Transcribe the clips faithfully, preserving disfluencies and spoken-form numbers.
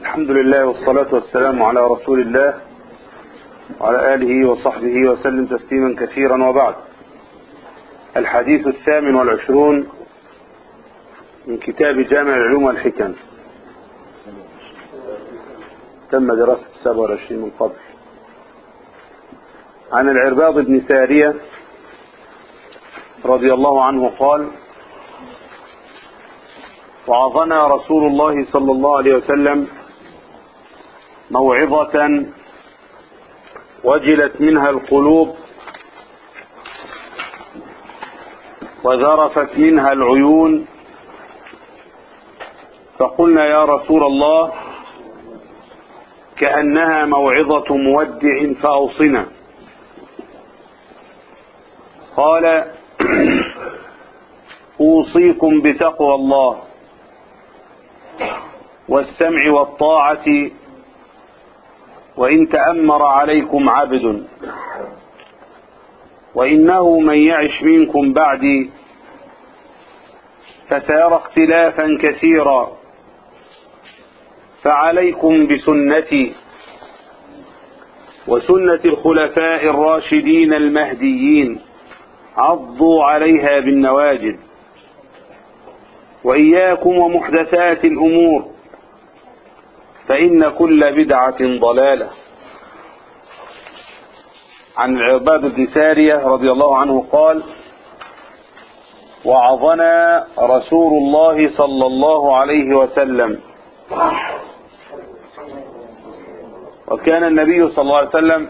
الحمد لله والصلاة والسلام على رسول الله وعلى آله وصحبه وسلم تسليما كثيرا، وبعد. الحديث الثامن والعشرون من كتاب جامع العلوم والحكم. تم دراسة السابع والعشرين من قبل. عن العرباض بن سارية رضي الله عنه قال: وعظنا رسول الله صلى الله عليه وسلم موعظة وجلت منها القلوب وذرفت منها العيون، فقلنا يا رسول الله كأنها موعظة مودع فأوصنا. قال: أوصيكم بتقوى الله والسمع والطاعة وإن تأمر عليكم عبد، وإنه من يعش منكم بعدي فسيرى اختلافا كثيرا، فعليكم بسنتي وسنة الخلفاء الراشدين المهديين، عضوا عليها بالنواجذ، وإياكم ومحدثات الأمور فإن كل بدعة ضلالة. عن العرباض بن سارية رضي الله عنه قال: وعظنا رسول الله صلى الله عليه وسلم. وكان النبي صلى الله عليه وسلم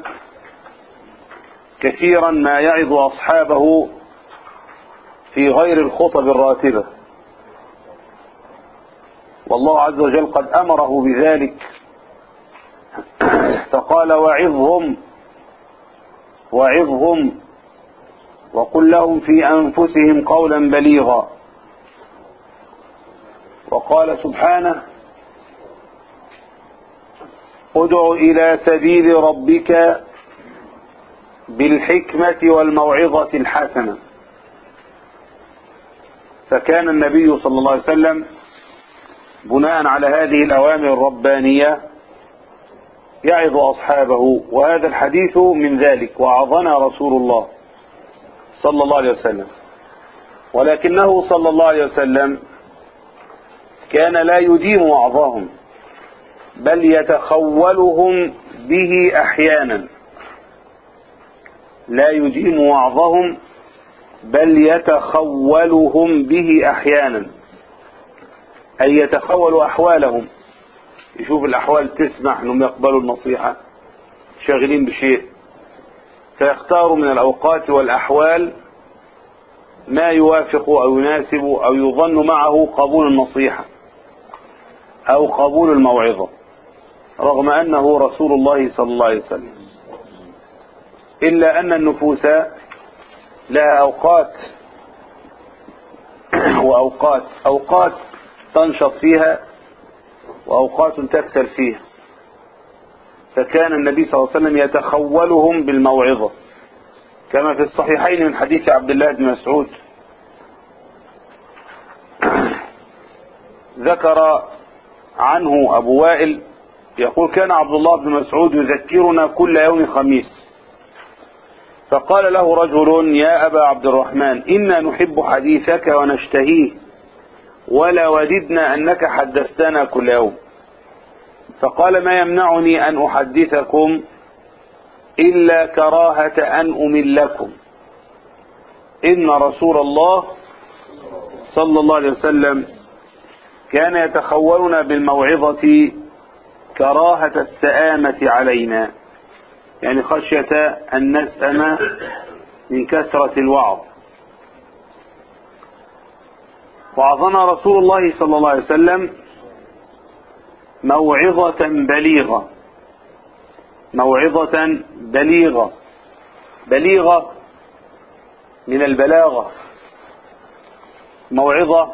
كثيرا ما يعظ أصحابه في غير الخطب الراتبة، والله عز وجل قد أمره بذلك فقال: وعظهم وعظهم وقل لهم في أنفسهم قولا بليغا. وقال سبحانه: ادع إلى سبيل ربك بالحكمة والموعظة الحسنة. فكان النبي صلى الله عليه وسلم بناء على هذه الأوامر الربانية يعظ أصحابه، وهذا الحديث من ذلك. وعظنا رسول الله صلى الله عليه وسلم، ولكنه صلى الله عليه وسلم كان لا يديم وعظهم، بل يتخولهم به أحيانا. لا يديم وعظهم بل يتخولهم به أحيانا، أي يتخول أحوالهم، يشوف الأحوال تسمح أنهم يقبلوا النصيحة، شاغلين بشيء، فيختاروا من الأوقات والأحوال ما يوافق أو يناسب أو يظن معه قبول النصيحة أو قبول الموعظة، رغم أنه رسول الله صلى الله عليه وسلم. إلا أن النفوس لها أوقات وأوقات أوقات تنشط فيها وأوقات تكسل فيها. فكان النبي صلى الله عليه وسلم يتخولهم بالموعظة، كما في الصحيحين من حديث عبد الله بن مسعود ذكر عنه أبو وائل يقول: كان عبد الله بن مسعود يذكرنا كل يوم خميس، فقال له رجل: يا أبا عبد الرحمن، إنا نحب حديثك ونشتهيه، ولا وددنا أنك حدثتنا كل يوم. فقال: ما يمنعني أن أحدثكم إلا كراهة أن أملكم، إن رسول الله صلى الله عليه وسلم كان يتخولنا بالموعظة كراهة السآمة علينا، يعني خشية أن نسأم من كثرة الوعظ. وعظنا رسول الله صلى الله عليه وسلم موعظة بليغة. موعظة بليغة، بليغة من البلاغة، موعظة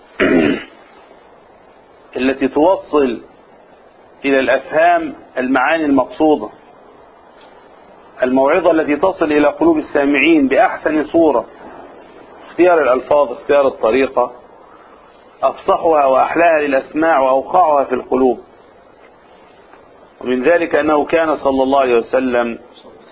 التي توصل إلى الأفهام المعاني المقصودة، الموعظة التي تصل إلى قلوب السامعين بأحسن صورة، اختيار الألفاظ، اختيار الطريقة، أفصحها وأحلاها للأسماع وأوقعها في القلوب. ومن ذلك أنه كان صلى الله عليه وسلم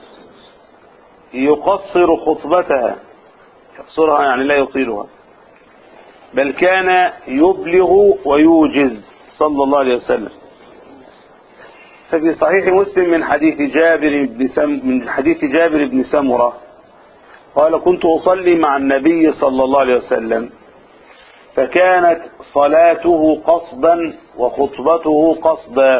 يقصر خطبتها، يقصرها يعني لا يطيلها، بل كان يبلغ ويوجز صلى الله عليه وسلم. ففي صحيح مسلم من حديث جابر بن سم من حديث جابر بن سمرة قال: كنت أصلي مع النبي صلى الله عليه وسلم، فكانت صلاته قصدا وخطبته قصدا.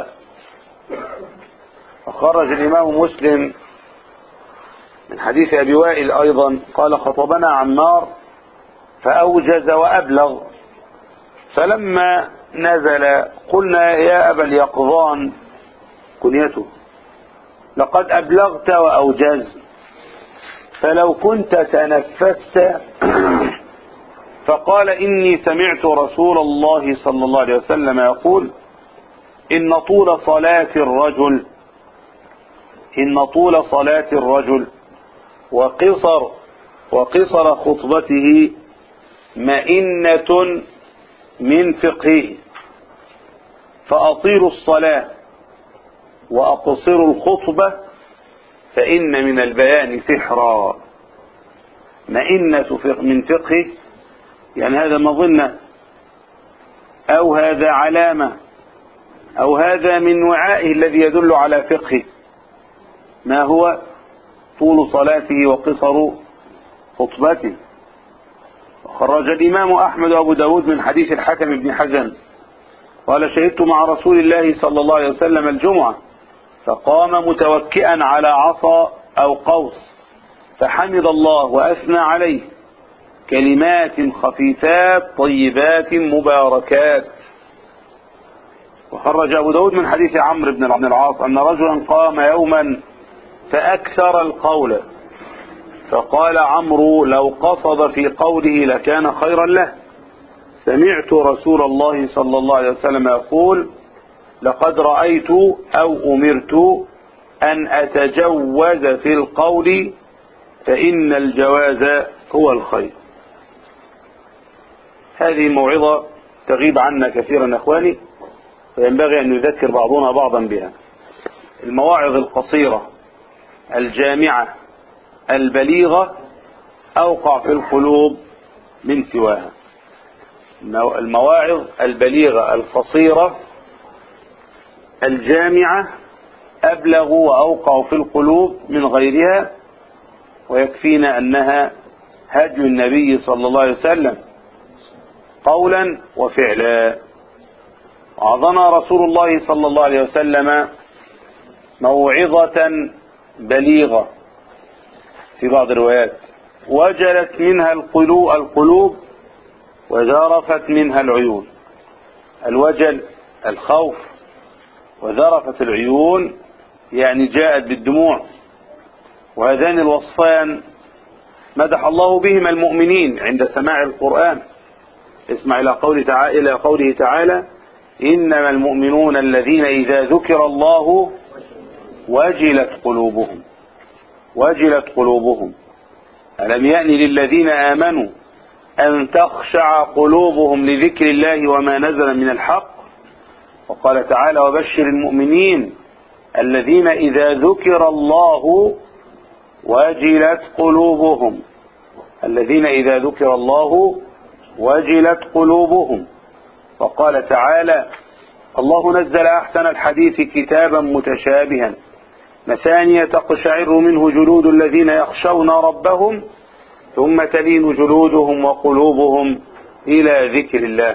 أخرج الإمام مسلم من حديث أبي وائل أيضا قال: خطبنا عمار فأوجز وأبلغ، فلما نزل قلنا: يا أبا اليقظان، كنيته، لقد أبلغت وأوجزت، فلو كنت تنفست. فقال: إني سمعت رسول الله صلى الله عليه وسلم يقول: إن طول صلاة الرجل إن طول صلاة الرجل وقصر وقصر خطبته مئنة من فقهه، فأطيلوا الصلاة وأقصروا الخطبة فإن من البيان سحرا. مئنة من فقهه يعني هذا مظنة، أو هذا علامة، أو هذا من وعائه الذي يدل على فقهه. ما هو؟ طول صلاته وقصر خطبته. خرج الإمام أحمد وأبو داود من حديث الحكم بن حزن قال: شهدت مع رسول الله صلى الله عليه وسلم الجمعة، فقام متوكئا على عصا أو قوس، فحمد الله وأثنى عليه، كلمات خفيفات طيبات مباركات. وخرج أبو داود من حديث عمرو بن العاص أن رجلا قام يوما فأكثر القول، فقال عمرو: لو قصد في قوله لكان خيرا له. سمعت رسول الله صلى الله عليه وسلم يقول: لقد رأيت أو أمرت أن أتجوز في القول، فإن الجواز هو الخير. هذه موعظة تغيب عنا كثيرا أخواني، فينبغي أن يذكر بعضنا بعضا بها. المواعظ القصيرة الجامعة البليغة أوقع في القلوب من سواها. المواعظ البليغة القصيرة الجامعة أبلغ وأوقع في القلوب من غيرها، ويكفينا أنها هدي النبي صلى الله عليه وسلم قولا وفعلا. وعظنا رسول الله صلى الله عليه وسلم موعظة بليغة في بعض الروايات وجلت منها القلوب القلوب وذرفت منها العيون. الوجل الخوف، وذرفت العيون يعني جاءت بالدموع. وهذان الوصفان مدح الله بهما المؤمنين عند سماع القرآن. اسمع إلى قوله تعالى, إلى قوله تعالى: إنما المؤمنون الذين إذا ذكر الله وجلت قلوبهم وجلت قلوبهم ألم يأن للذين آمنوا أن تخشع قلوبهم لذكر الله وما نزل من الحق. وقال تعالى: وبشر المؤمنين الذين إذا ذكر الله وجلت قلوبهم الذين إذا ذكر الله وجلت قلوبهم. وقال تعالى: الله نزل أحسن الحديث كتابا متشابها مثانية تقشعر منه جلود الذين يخشون ربهم ثم تلين جلودهم وقلوبهم إلى ذكر الله.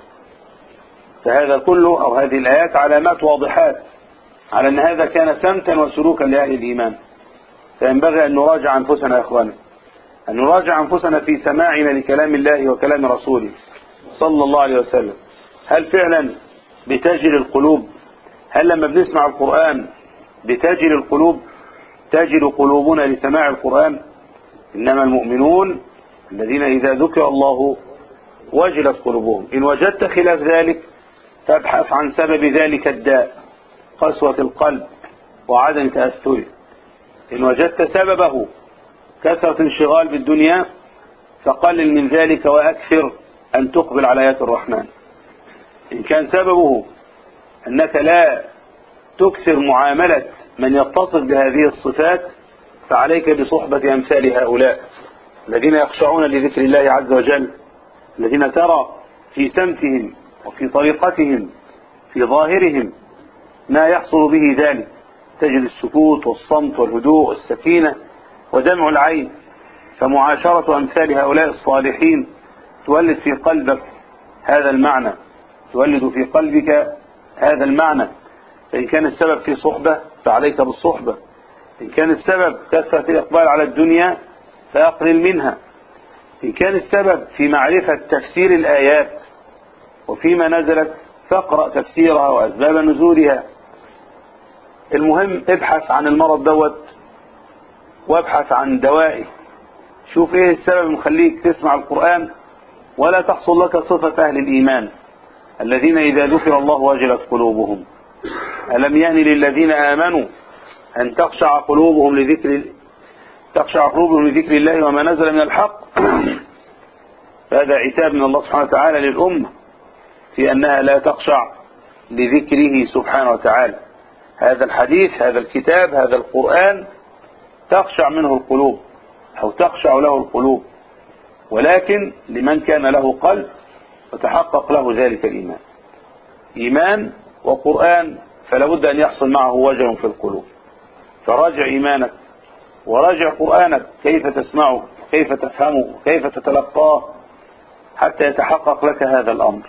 فهذا كله أو هذه الآيات علامات واضحات على أن هذا كان سمتا وسلوكا لأهل الإيمان. فينبغي أن نراجع أنفسنا يا أخواني، أن نراجع أنفسنا في سماعنا لكلام الله وكلام رسوله صلى الله عليه وسلم. هل فعلا بتجري القلوب؟ هل لما بنسمع القرآن بتجري القلوب؟ تجري قلوبنا لسماع القرآن؟ إنما المؤمنون الذين إذا ذكر الله وجلت قلوبهم. إن وجدت خلاف ذلك فابحث عن سبب ذلك الداء، قسوة القلب وعدم تأثره. إن وجدت سببه كثرة انشغال بالدنيا فقلل من ذلك وأكثر أن تقبل على آيات الرحمن. إن كان سببه أنك لا تكثر معاملة من يتصف بهذه الصفات فعليك بصحبة أمثال هؤلاء الذين يخشعون لذكر الله عز وجل، الذين ترى في سمتهم وفي طريقتهم في ظاهرهم ما يحصل به ذلك، تجد السكوت والصمت والهدوء والسكينة ودمع العين. فمعاشرة أمثال هؤلاء الصالحين تولد في قلبك هذا المعنى، تولد في قلبك هذا المعنى. فإن كان السبب في صحبة فعليك بالصحبة، إن كان السبب كثرة الإقبال على الدنيا فأقلل منها، إن كان السبب في معرفة تفسير الآيات وفيما نزلت فاقرأ تفسيرها وأسباب نزولها. المهم ابحث عن المرض دوت وابحث عن دوائه، شوف ايه السبب مخليك تسمع القرآن ولا تحصل لك صفة أهل الإيمان الذين إذا ذكر الله وجلت قلوبهم. ألم يهن للذين آمنوا أن تخشع قلوبهم لذكر تخشع قلوبهم لذكر الله وما نزل من الحق. فهذا عتاب من الله سبحانه وتعالى للأمة في أنها لا تخشع لذكره سبحانه وتعالى. هذا الحديث، هذا الكتاب، هذا القرآن تخشع منه القلوب أو تخشع له القلوب، ولكن لمن كان له قلب وتحقق له ذلك الإيمان. إيمان وقرآن فلا بد أن يحصل معه وجل في القلوب. فراجع إيمانك وراجع قرآنك، كيف تسمعه كيف تفهمه كيف تتلقاه حتى يتحقق لك هذا الأمر.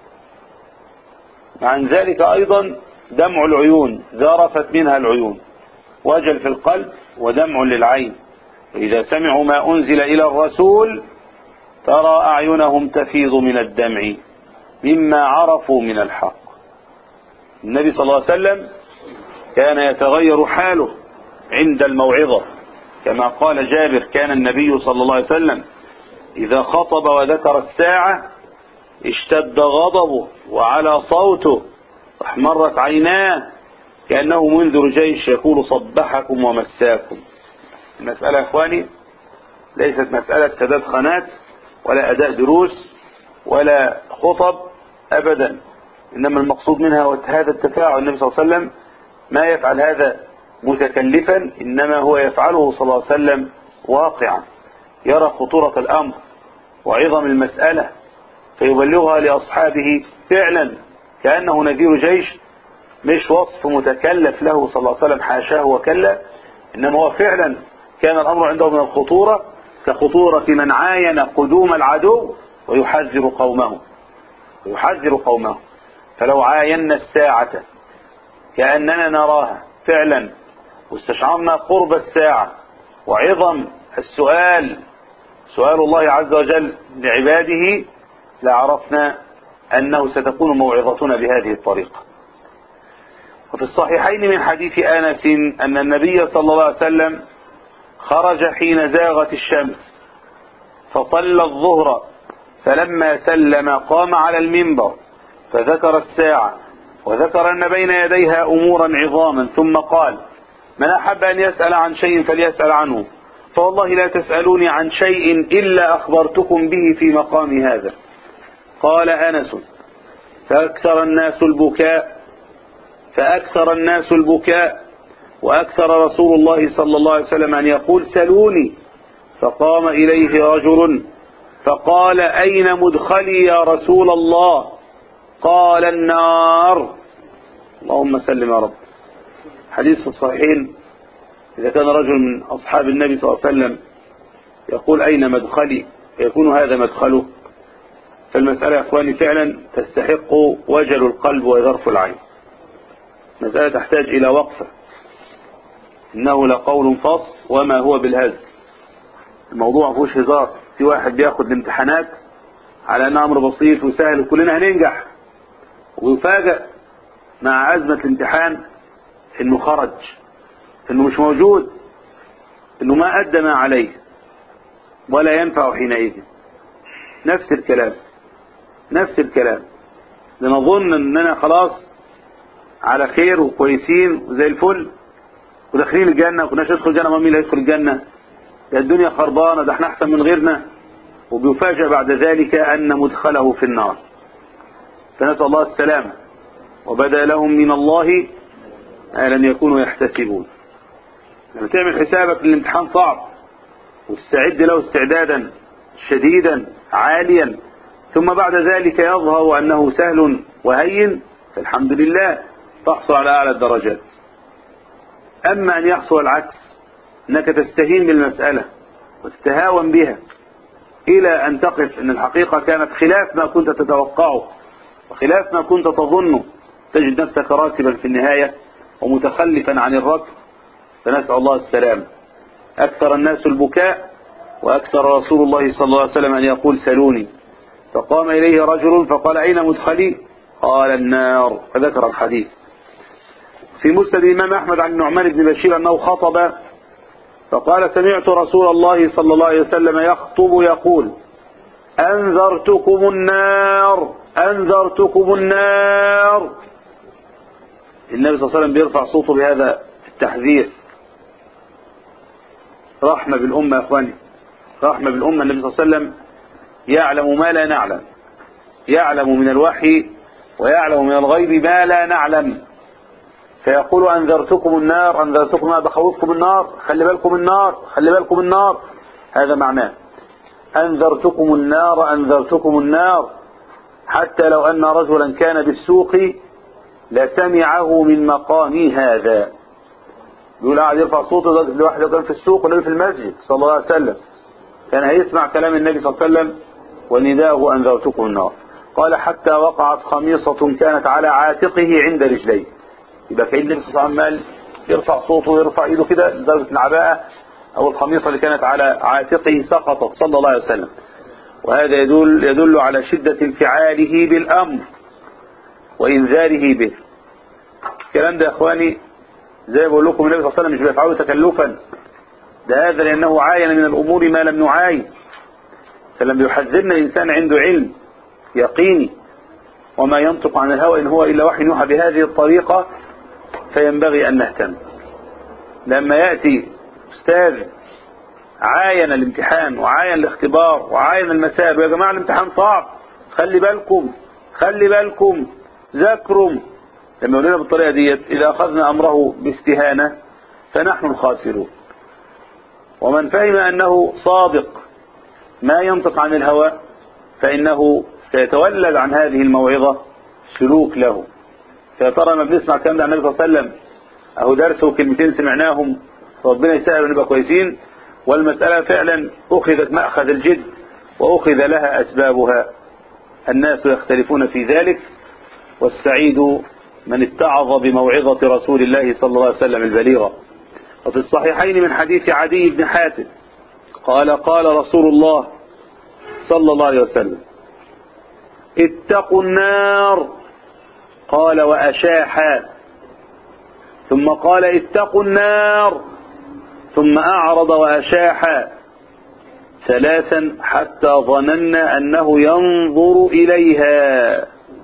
عن ذلك أيضا دمع العيون، ذرفت منها العيون، وجل في القلب ودمع للعين. إذا سمعوا ما أنزل إلى الرسول ترى أعينهم تفيض من الدمع مما عرفوا من الحق. النبي صلى الله عليه وسلم كان يتغير حاله عند الموعظة، كما قال جابر: كان النبي صلى الله عليه وسلم إذا خطب وذكر الساعة اشتد غضبه وعلى صوته واحمرت عيناه كأنه منذر جيش يقول صبحكم ومساكم. المسألة يا إخواني ليست مسألة سداد خانات ولا أداء دروس ولا خطب أبدا، إنما المقصود منها هذا التفاعل. النبي صلى الله عليه وسلم ما يفعل هذا متكلفا، إنما هو يفعله صلى الله عليه وسلم واقعا، يرى خطورة الأمر وعظم المسألة فيبلغها لأصحابه فعلا كأنه نذير جيش، مش وصف متكلف له صلى الله عليه وسلم حاشاه وكلا، إنما هو فعلا كان الأمر عنده من الخطورة كخطورة من عاين قدوم العدو ويحذر قومه ويحذر قومه. فلو عاينا الساعة كأننا نراها فعلا واستشعرنا قرب الساعة وعظم السؤال سؤال الله عز وجل لعباده لعرفنا أنه ستكون موعظتنا بهذه الطريقة. وفي الصحيحين من حديث أنس أن النبي صلى الله عليه وسلم خرج حين زاغت الشمس فصلى الظهر، فلما سلم قام على المنبر فذكر الساعة وذكر أن بين يديها أمورا عظاما، ثم قال: من أحب أن يسأل عن شيء فليسأل عنه، فوالله لا تسألوني عن شيء إلا أخبرتكم به في مقام هذا. قال أنس: فأكثر الناس البكاء فأكثر الناس البكاء وأكثر رسول الله صلى الله عليه وسلم أن يقول: سلوني. فقام إليه رجل فقال: أين مدخلي يا رسول الله؟ قال: النار. اللهم سلم يا رب. حديث في الصحيحين: إذا كان رجل من أصحاب النبي صلى الله عليه وسلم يقول: أين مدخلي؟ فيكون هذا مدخله. فالمسألة يا أخواني فعلا تستحق وجل القلب وذرف العين. مسألة تحتاج إلى وقفة، إنه لقول فصل وما هو بالهزل. الموضوع مفيهوش هزار. في واحد بياخد الامتحانات على أنه أمر بسيط وسهل وكلنا هننجح، ويفاجأ مع أزمة الامتحان إنه خرج، إنه مش موجود، إنه ما أدى ما عليه ولا ينفع حينئذ. نفس الكلام نفس الكلام لنظن أننا خلاص على خير وكويسين وزي الفل وداخلين الجنة، وكناش ندخل الجنة. ما مين اللي يدخل الجنة؟ ده الدنيا خربانة، ده احنا أحسن من غيرنا. وبيفاجأ بعد ذلك أن مدخله في النار. فنسأل الله السلامة. وبدأ لهم من الله ما لم يكونوا يحتسبون. لما تعمل حسابك الامتحان صعب وتستعد له استعدادا شديدا عاليا، ثم بعد ذلك يظهر أنه سهل وهين، فالحمد لله تحصل على أعلى الدرجات. أما أن يحصل العكس، أنك تستهين بالمسألة وتتهاون بها إلى أن تقف أن الحقيقة كانت خلاف ما كنت تتوقعه وخلاف ما كنت تظنه، تجد نفسك راسبا في النهاية ومتخلفا عن الركب، فنسأل الله السلام. أكثر الناس البكاء، وأكثر رسول الله صلى الله عليه وسلم أن يقول سلوني. فقام إليه رجل فقال أين مدخلي؟ قال النار، فذكر الحديث. في مسند الإمام أحمد عن النعمان بن بشير أنه خطب فقال سمعت رسول الله صلى الله عليه وسلم يخطب يقول أنذرتكم النار أنذرتكم النار. النبي صلى الله عليه وسلم بيرفع صوته بهذا التحذير، رحمة بالأمة يا أخواني، رحمة بالأمة. النبي صلى الله عليه وسلم يعلم ما لا نعلم، يعلم من الوحي ويعلم من الغيب ما لا نعلم، فيقول أنذرتكم النار أنذرتكم النار، بخوفكم النار، خلي بالكم النار خلي بالكم النار. هذا معناه أنذرتكم النار أنذرتكم النار، حتى لو أن رجلا كان بالسوق لسمعه من مقامي هذا. يقول قاعد يرفع صوته لواحد كان في السوق ولا في المسجد صلى الله عليه وسلم، كان هيسمع كلام النبي صلى الله عليه وسلم ونداه أنذرتكم النار. قال حتى وقعت خميصة كانت على عاتقه عند رجليه. يبقى كأن النبي صلى الله عليه وسلم عمال يرفع صوته ويرفع ايده كده لدرجة العباءة أو الخميصة اللي كانت على عاتقه سقطت صلى الله عليه وسلم. وهذا يدل يدل على شدة انفعاله بالأمر وإنذاره به. الكلام ده يا إخواني زي ما بقول لكم النبي صلى الله عليه وسلم مش بيفعله تكلفا، ده هذا لأنه عاين من الأمور ما لم نعاين. فلما يحذرنا الإنسان عنده علم يقيني وما ينطق عن الهوى إن هو إلا وحي يوحى بهذه الطريقة، فينبغي أن نهتم. لما يأتي أستاذ عاين الامتحان وعاين الاختبار وعاين المسائل، ويا جماعة الامتحان صعب خلي بالكم خلي بالكم ذاكروا، لما يقول لنا بالطريقة ديت إذا أخذنا أمره باستهانة فنحن الخاسرون. ومن فهم أنه صادق ما ينطق عن الهوى فإنه سيتولد عن هذه الموعظة سلوك له. فيا ترى ما بنسمع كلام عن النبي صلى الله عليه وسلم أهو درس وكلمتين سمعناهم ربنا يسهل ونبقى كويسين، والمسألة فعلا أخذت مأخذ الجد وأخذ لها أسبابها. الناس يختلفون في ذلك، والسعيد من اتعظ بموعظة رسول الله صلى الله عليه وسلم البليغة. وفي الصحيحين من حديث عدي بن حاتم قال قال رسول الله صلى الله عليه وسلم اتقوا النار، قال وأشاحا، ثم قال اتقوا النار، ثم أعرض وأشاحا ثلاثا حتى ظننا أنه ينظر إليها.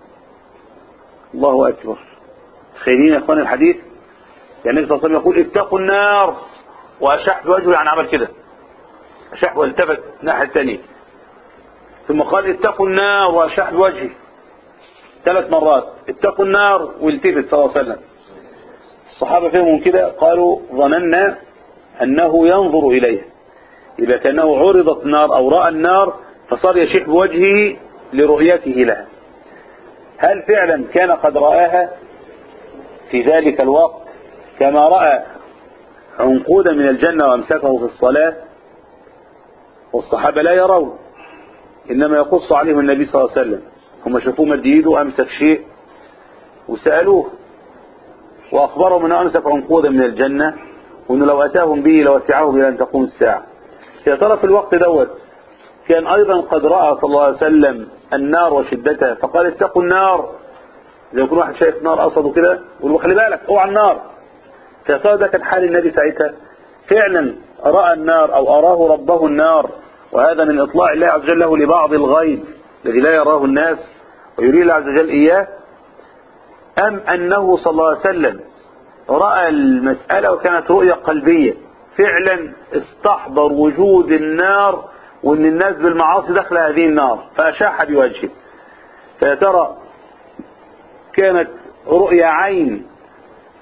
الله أكبر. تخيلين يا أخوان الحديث، يعني النبي صلى الله عليه وسلم يقول اتقوا النار وأشاح بوجهه، يعني عمل كده أشاح والتفت الناحية الثانية، ثم قال اتقوا النار وأشاح بوجهه ثلاث مرات، اتقوا النار والتفت صلى الله عليه وسلم. الصحابة فهموا كده قالوا ظننا أنه ينظر إليه، يبقى كأنه عرضت النار أو رأى النار فصار يشيح بوجهه لرؤيته لها. هل فعلا كان قد رآها في ذلك الوقت كما رأى عنقودا من الجنة وأمسكه في الصلاة؟ والصحابة لا يرون، إنما يقص عليهم النبي صلى الله عليه وسلم. هم شافوه مد ايده وأمسك شيء وسألوه وأخبرهم أنه أمسك عنقودا من الجنة وأنه لو أتاهم به لوسعهم إلى أن تقوم الساعة. يا ترى في الوقت دوت كان أيضا قد رأى صلى الله عليه وسلم النار وشدتها فقال اتقوا النار؟ زي يكون واحد شايف نار قصده كده يقول خلي بالك اوعى النار. يا ترى ده كان حال النبي ساعتها؟ فعلا رأى النار أو أراه ربه النار، وهذا من إطلاع الله عز وجل له لبعض الغيب الذي لا يراه الناس ويريد الله عز وجل إياه؟ أم أنه صلى الله عليه وسلم رأى المسألة وكانت رؤية قلبية، فعلا استحضر وجود النار وأن الناس بالمعاصي دخل هذه النار فأشاح بوجهه؟ فيا ترى كانت رؤية عين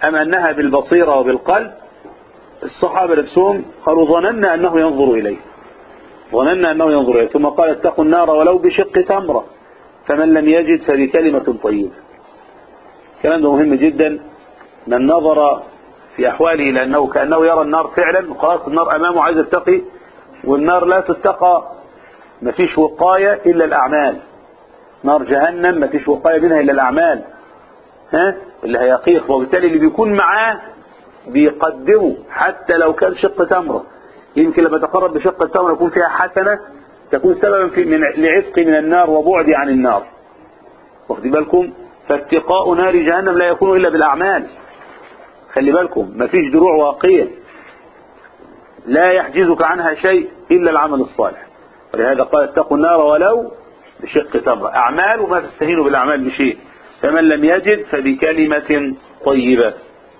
أم أنها بالبصيرة وبالقلب؟ الصحابة نفسهم قالوا ظننا أنه ينظر إليه، ظننا أنه ينظر إليه. ثم قال اتقوا النار ولو بشق تمرة، فمن لم يجد فبكلمة طيبة. الكلام ده مهم جدا. من نظر في أحواله لأنه كأنه يرى النار فعلا، وخلاص النار أمامه عايز يتقي، والنار لا تتقى، ما فيش وقاية إلا الأعمال. نار جهنم ما فيش وقاية منها إلا الأعمال، ها اللي هيقيق. وبالتالي اللي بيكون معاه بيقدمه حتى لو كان شق تمرة. يمكن لما تقرب بشق التمرة يكون فيها حسنة تكون سببا في من لعتقي من النار وبعدي عن النار. واخد بالكم؟ فاتقاء نار جهنم لا يكون إلا بالأعمال. خلي بالكم ما فيش دروع واقية لا يحجزك عنها شيء إلا العمل الصالح. ولهذا قال اتقوا النار ولو بشق تمرة. أعمال وما تستهينوا بالأعمال بشيء. فمن لم يجد فبكلمة طيبة.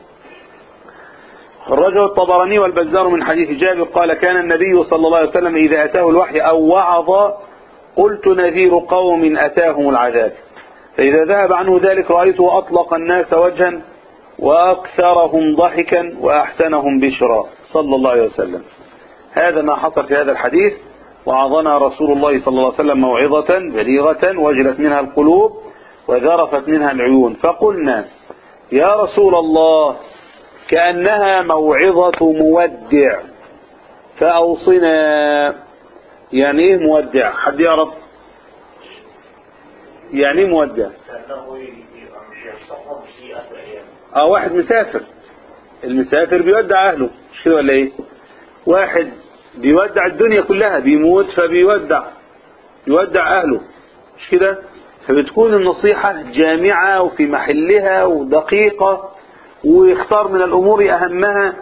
خرجه الطبراني والبزار من حديث جابر قال كان النبي صلى الله عليه وسلم إذا أتاه الوحي أو وعظ قلت نذير قوم أتاهم العذاب، فإذا ذهب عنه ذلك رأيته أطلق الناس وجها وأكثرهم ضحكا وأحسنهم بشرا صلى الله عليه وسلم. هذا ما حصل في هذا الحديث. وعظنا رسول الله صلى الله عليه وسلم موعظة بليغة وجلت منها القلوب وذرفت منها العيون، فقلنا يا رسول الله كأنها موعظة مودع فأوصنا. يعني ايه مودع؟ حد يعرف يعني ايه مودع؟ اه واحد مسافر، المسافر بيودع اهله مش كده ولا ايه؟ واحد بيودع الدنيا كلها، بيموت فبيودع يودع اهله مش كده؟ فبتكون النصيحة جامعة وفي محلها ودقيقة ويختار من الامور اهمها.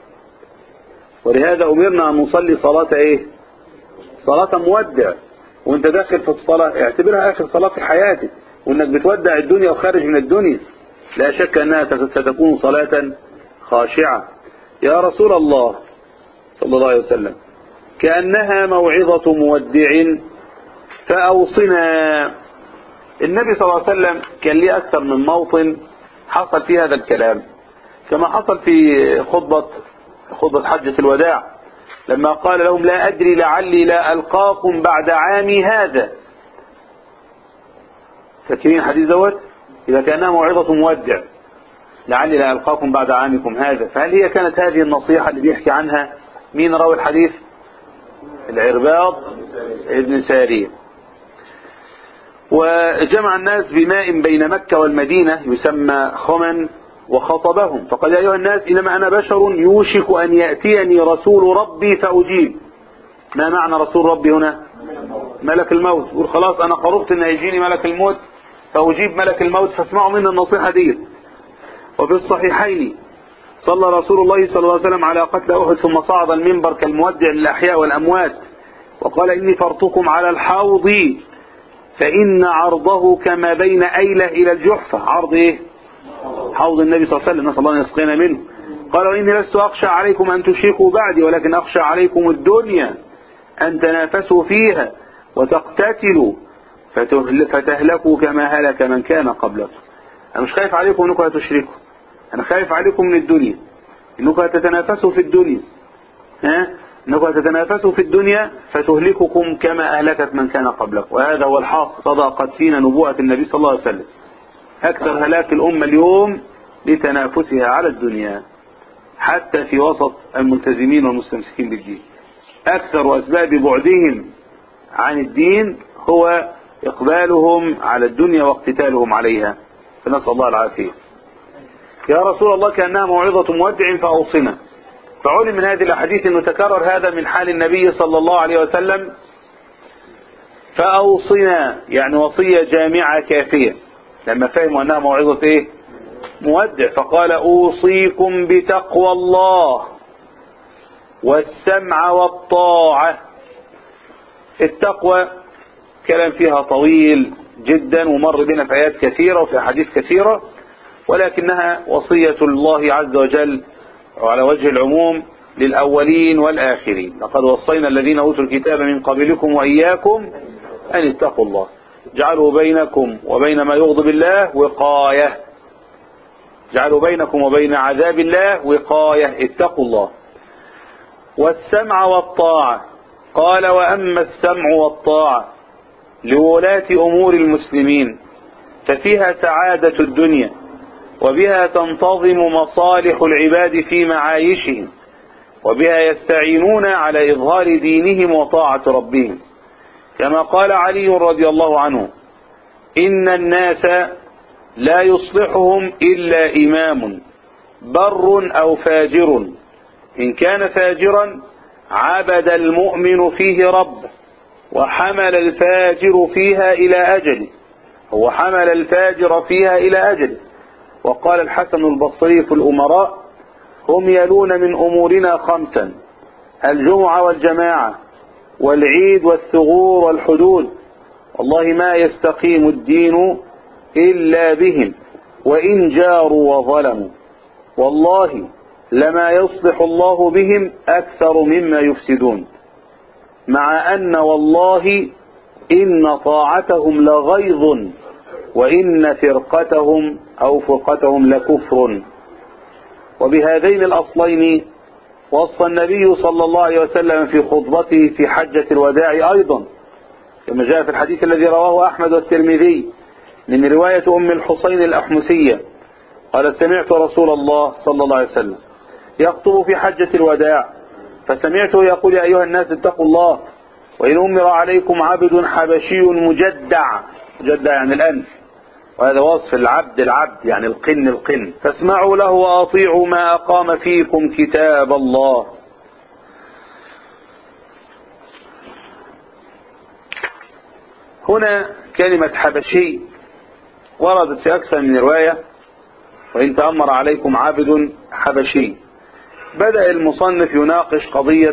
ولهذا امرنا ان نصلي صلاة ايه؟ صلاة مودع. وانت داخل في الصلاة اعتبرها اخر صلاة في حياتك، وانك بتودع الدنيا وخارج من الدنيا. لا شك انها ستكون صلاة خاشعة. يا رسول الله صلى الله عليه وسلم كأنها موعظة مودع فأوصنا. النبي صلى الله عليه وسلم كان ليه أكثر من موطن حصل فيه هذا الكلام، كما حصل في خطبة خطبة حجة الوداع لما قال لهم لا أدري لعلي لا ألقاكم بعد عامي هذا. فاكرين الحديث دوت؟ إذا كانها موعظة مودع لعلي لا ألقاكم بعد عامكم هذا. فهل هي كانت هذه النصيحة اللي بيحكي عنها مين راوي الحديث؟ العرباض ابن سارية. وجمع الناس بماء بين مكة والمدينة يسمى خمن وخطبهم فقال يا أيها الناس إنما أنا بشر يوشك أن يأتيني رسول ربي فأجيب. ما معنى رسول ربي هنا؟ ملك الموت. يقول خلاص أنا قربت أن يجيني ملك الموت فأجيب ملك الموت فاسمعوا مني النصيحة دي. وفي الصحيحين صلى رسول الله صلى الله عليه وسلم على قتل أحد ثم صعد المنبر كالمودع للأحياء والأموات وقال إني فرطكم على الحوض فإن عرضه كما بين أيلة إلى الجحفة. عرض إيه؟ حوض النبي صلى الله عليه وسلم، نسأل الله أن يسقينا منه. قال وإني لست أخشى عليكم أن تشركوا بعدي ولكن أخشى عليكم الدنيا أن تنافسوا فيها وتقتتلوا فتهلكوا كما هلك من كان قبلكم. أنا مش خايف عليكم أنكم هتشركوا، أنا خايف عليكم من الدنيا، أنكم هتتنافسوا في الدنيا، ها؟ أنكم هتتنافسوا في الدنيا فتهلككم كما أهلكت من كان قبلكم. وهذا هو الحاصل. صدقت فينا نبوءة النبي صلى الله عليه وسلم. أكثر هلاك الأمة اليوم لتنافسها على الدنيا حتى في وسط الملتزمين والمستمسكين بالدين. أكثر أسباب بعدهم عن الدين هو إقبالهم على الدنيا واقتتالهم عليها، فنسأل الله العافية. يا رسول الله كأنها موعظة مودع فأوصنا. فعلم من هذه الأحاديث أنه تكرر هذا من حال النبي صلى الله عليه وسلم. فأوصنا يعني وصية جامعة كافية. لما فهموا أنها موعظة إيه؟ مودع فقال أوصيكم بتقوى الله والسمع والطاعة. التقوى كلام فيها طويل جدا ومر بنا في آيات كثيرة وفي أحاديث كثيرة، ولكنها وصية الله عز وجل وعلى وجه العموم للأولين والآخرين. لقد وصينا الذين أوتوا الكتاب من قبلكم وإياكم أن اتقوا الله، جعلوا بينكم وبين ما يغضب الله وقاية. جعلوا بينكم وبين عذاب الله وقاية، اتقوا الله. والسمع والطاعة، قال وأما السمع والطاعة لولاة أمور المسلمين ففيها سعادة الدنيا وبها تنتظم مصالح العباد في معايشهم وبها يستعينون على إظهار دينهم وطاعة ربهم، كما قال علي رضي الله عنه: إن الناس لا يصلحهم إلا إمام بر أو فاجر، إن كان فاجرا عبد المؤمن فيه رب وحمل الفاجر فيها إلى أجله، هو حمل الفاجر فيها إلى أجله. وقال الحسن البصري في الأمراء: هم يلون من أمورنا خمسا: الجمعة والجماعة والعيد والثغور والحدود، والله ما يستقيم الدين إلا بهم وإن جاروا وظلموا، والله لما يصلح الله بهم أكثر مما يفسدون، مع أن والله إن طاعتهم لغيظ وإن فرقتهم أو فرقتهم لكفر. وبهذين الأصلين وصى النبي صلى الله عليه وسلم في خطبته في حجة الوداع أيضا، كما جاء في الحديث الذي رواه أحمد والترمذي من رواية أم الحسين الأحمسية قالت: سمعت رسول الله صلى الله عليه وسلم يخطب في حجة الوداع فسمعته يقول: يا أيها الناس اتقوا الله، وإن أمر عليكم عبد حبشي مجدع، مجدع يعني الأنف، وهذا وصف العبد العبد يعني القن القن، فاسمعوا له وأطيعوا ما أقام فيكم كتاب الله. هنا كلمة حبشي وردت في أكثر من رواية: وإن تأمر عليكم عبد حبشي. بدأ المصنف يناقش قضية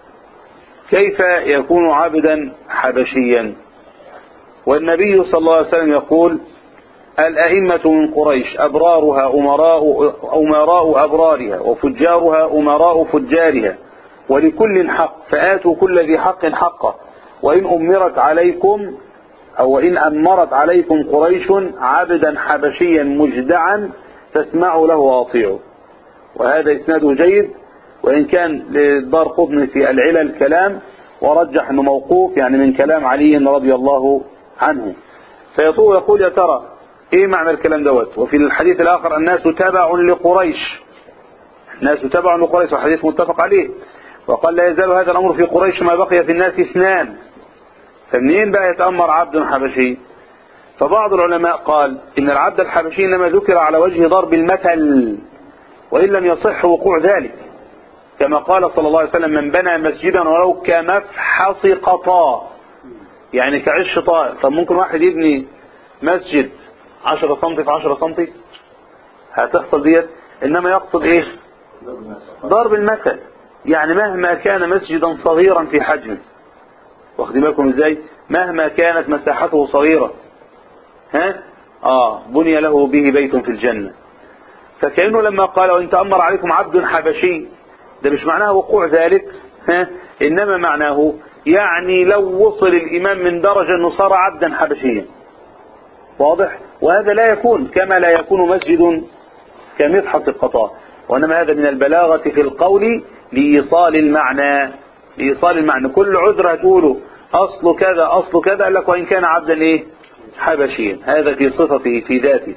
كيف يكون عبدا حبشيا، والنبي صلى الله عليه وسلم يقول: الأئمة من قريش أبرارها أمراء, أمراء أبرارها وفجارها أمراء فجارها ولكل حق فآتوا كل ذي حق حقه، وإن أمرت عليكم أو وإن أمرت عليكم قريش عبدا حبشيا مجدعا فاسمعوا له وأطيعوا. وهذا إسناده جيد، وإن كان للدار قطني في العلل كلام ورجح أنه موقوف يعني من كلام علي رضي الله عنه. فيطول يقول: يا ترى إيه معنى الكلام دوت؟ وفي الحديث الآخر: الناس تبع لقريش، الناس تبع لقريش، والحديث متفق عليه. وقال: لا يزال هذا الأمر في قريش ما بقي في الناس اثنان. فمنين بقى يتأمر عبد حبشي؟ فبعض العلماء قال إن العبد الحبشي إنما ذكر على وجه ضرب المثل، وإن لم يصح وقوع ذلك، كما قال صلى الله عليه وسلم: من بنى مسجدا ولو كمفحص قطاء، يعني كعش طائر. طب ممكن واحد يبني مسجد عشرة سنتي في عشرة سنتي؟ هتحصل ديت. إنما يقصد إيه؟ ضرب المثل، يعني مهما كان مسجدا صغيرا في حجمه، واخدين بالكم ازاي؟ مهما كانت مساحته صغيرة، ها اه بني له به بيت في الجنة. فكأنه لما قال: وإن تأمر عليكم عبد حبشي، ده مش معناه وقوع ذلك، ها إنما معناه يعني لو وصل الإمام من درجة أنه صار عبدا حبشيا، واضح؟ وهذا لا يكون كما لا يكون مسجد كمفحص القطاع، وإنما هذا من البلاغة في القول لإيصال المعنى، لإيصال المعنى. كل عذر هتقوله أصل كذا أصل كذا، قال لك: وإن كان عبدا إيه؟ حبشيا. هذا في صفته في ذاته.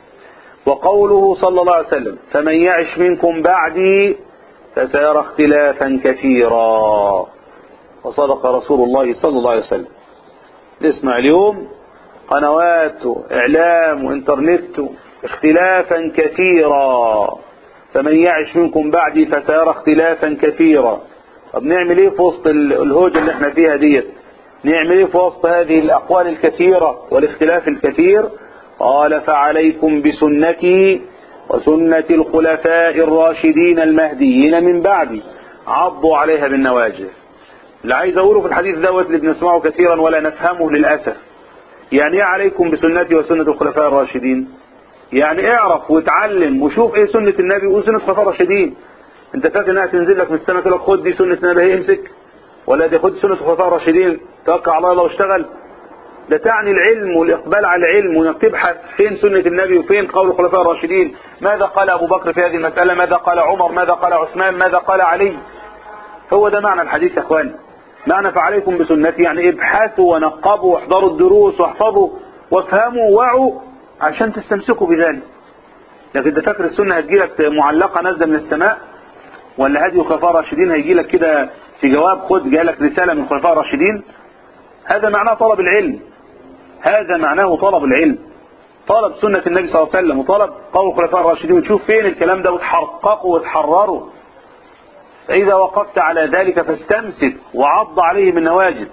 وقوله صلى الله عليه وسلم: فمن يعش منكم بعدي فسيرى اختلافا كثيرا. وصدق رسول الله صلى الله عليه وسلم. نسمع اليوم قنوات إعلام وإنترنت اختلافا كثيرا. فمن يعش منكم بعدي فسيرى اختلافا كثيرا. طب نعمل ايه في وسط الهوجة اللي احنا فيها ديت؟ نعمل ايه في وسط هذه الأقوال الكثيرة والاختلاف الكثير؟ قال: فعليكم بسنتي وسنة الخلفاء الراشدين المهديين من بعدي عضوا عليها بالنواجذ. اللي عايز اقوله في الحديث دوت اللي بنسمعه كثيرا ولا نفهمه للأسف، يعني ايه عليكم بسنتي وسنة الخلفاء الراشدين؟ يعني اعرف وتعلم وشوف ايه سنة النبي وسنة الخلفاء الراشدين. انت فاكر انها تنزل لك من السماء تقول لك خد دي سنة النبي هي امسك، ولا دي خد سنة الخلفاء الراشدين توكل على الله واشتغل؟ ده تعني العلم والإقبال على العلم، وانك تبحث فين سنة النبي وفين قول الخلفاء الراشدين، ماذا قال أبو بكر في هذه المسألة، ماذا قال عمر، ماذا قال عثمان، ماذا قال علي. هو ده معنى الحديث يا اخواني. معنى فعليكم بسنتي يعني ابحثوا ونقبوا واحضروا الدروس واحفظوا وافهموا ووعوا عشان تستمسكوا بذلك. لكن انت فاكر السنة هتجيلك معلقة نازلة من السماء، ولا هدي الخلفاء الراشدين هيجيلك كده في جواب خد جالك رسالة من الخلفاء الراشدين؟ هذا معناه طلب العلم، هذا معناه طلب العلم، طلب سنة النبي صلى الله عليه وسلم وطلب قول الخلفاء الراشدين، وتشوف فين الكلام ده وتحققه وتحرره. فإذا وقفت على ذلك فاستمسك وعض عليه من نواجذ.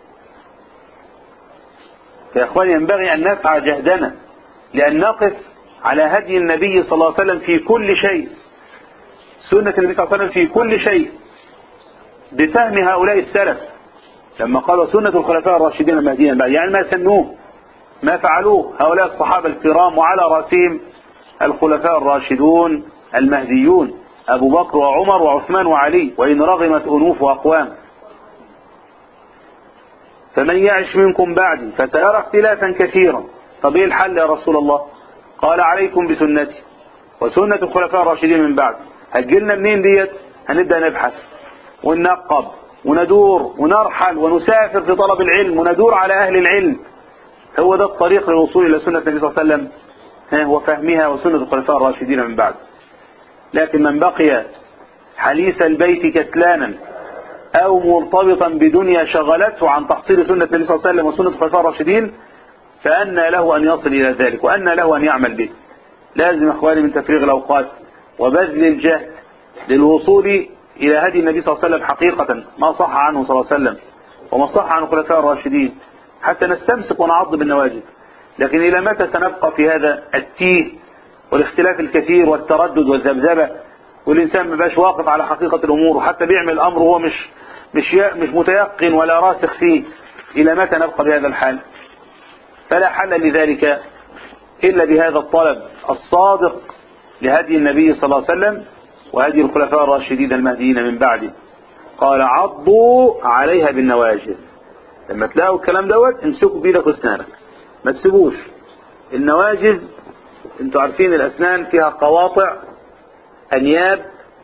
يا إخواني ينبغي أن نسعى جهدنا لأن نقف على هدي النبي صلى الله عليه وسلم في كل شيء، سنة النبي صلى الله عليه وسلم في كل شيء، بفهم هؤلاء السلف لما قالوا سنة الخلفاء الراشدين المهديين بعد، يعني ما سنوه ما فعلوه هؤلاء الصحابة الكرام، وعلى رأسهم الخلفاء الراشدون المهديون أبو بكر وعمر وعثمان وعلي، وإن رغمت أنوف أقوام. فمن يعش منكم بعدي فسيرى اختلافا كثيرا. طب ايه الحل يا رسول الله؟ قال عليكم بسنتي وسنة الخلفاء الراشدين من بعد. هتجيلنا منين ديت؟ هنبدأ نبحث وننقب وندور ونرحل ونسافر في طلب العلم وندور على أهل العلم. هو ده الطريق للوصول إلى سنة النبي صلى الله عليه وسلم وفهمها وسنة الخلفاء الراشدين من بعد. لكن من بقي حليس البيت كسلانا أو مرتبطا بدنيا شغلته عن تحصيل سنة النبي صلى الله عليه وسلم وسنة الخلفاء الراشدين، فأنى له أن يصل إلى ذلك وأنى له أن يعمل به. لازم أخواني من تفريغ الأوقات وبذل الجهد للوصول إلى هدي النبي صلى الله عليه وسلم حقيقة، ما صح عنه صلى الله عليه وسلم وما صح عن الخلفاء الراشدين، حتى نستمسك ونعض بالنواجذ. لكن إلى متى سنبقى في هذا التيه والاختلاف الكثير والتردد والذبذبة، والإنسان ما بقاش واقف على حقيقة الأمور، وحتى بيعمل الأمر وهو مش مش مش متيقن ولا راسخ فيه. إلى متى نبقى بهذا الحال؟ فلا حل لذلك إلا بهذا الطلب الصادق لهدي النبي صلى الله عليه وسلم وهدي الخلفاء الراشدين المهديين من بعده. قال عضوا عليها بالنواجذ. لما تلاقوا الكلام دوت امسكوا بيدك واسنانك، ما تسيبوش. النواجذ انتوا عارفين الأسنان فيها قواطع، أنياب،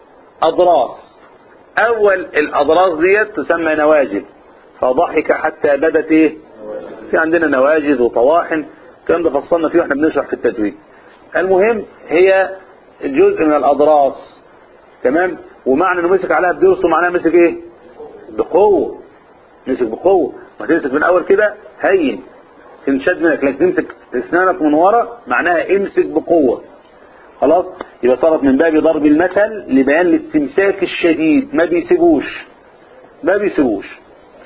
أضراس. أول الأضراس ديت تسمى نواجذ، فضحك حتى بدت إيه؟ في عندنا نواجذ وطواحن، الكلام ده فصلنا فيه واحنا بنشرح في التجويد. المهم هي الجزء من الأضراس، تمام؟ ومعنى انه مسك عليها بدرسه معناها مسك ايه؟ بقوة. مسك بقوة، ما تمسك من اول كده هين تنشد منك، لكن تمسك اسنانك من ورا معناها امسك بقوة. خلاص؟ يبقى صارت من باب ضرب المثل لبيان الاستمساك الشديد، ما بيسيبوش ما بيسيبوش.